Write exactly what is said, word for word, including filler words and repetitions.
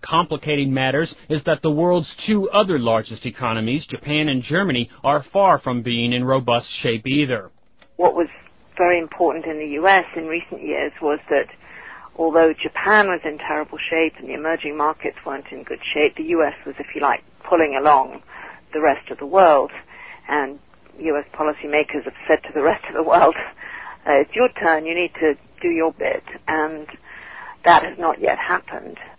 complicating matters is that the world's two other largest economies, Japan and Germany, are far from being in robust shape either. What was very important in the U S in recent years was that although Japan was in terrible shape and the emerging markets weren't in good shape, the U S was, if you like, pulling along the rest of the world. And U S policymakers have said to the rest of the world, uh, it's your turn, you need to do your bit. And that has not yet happened.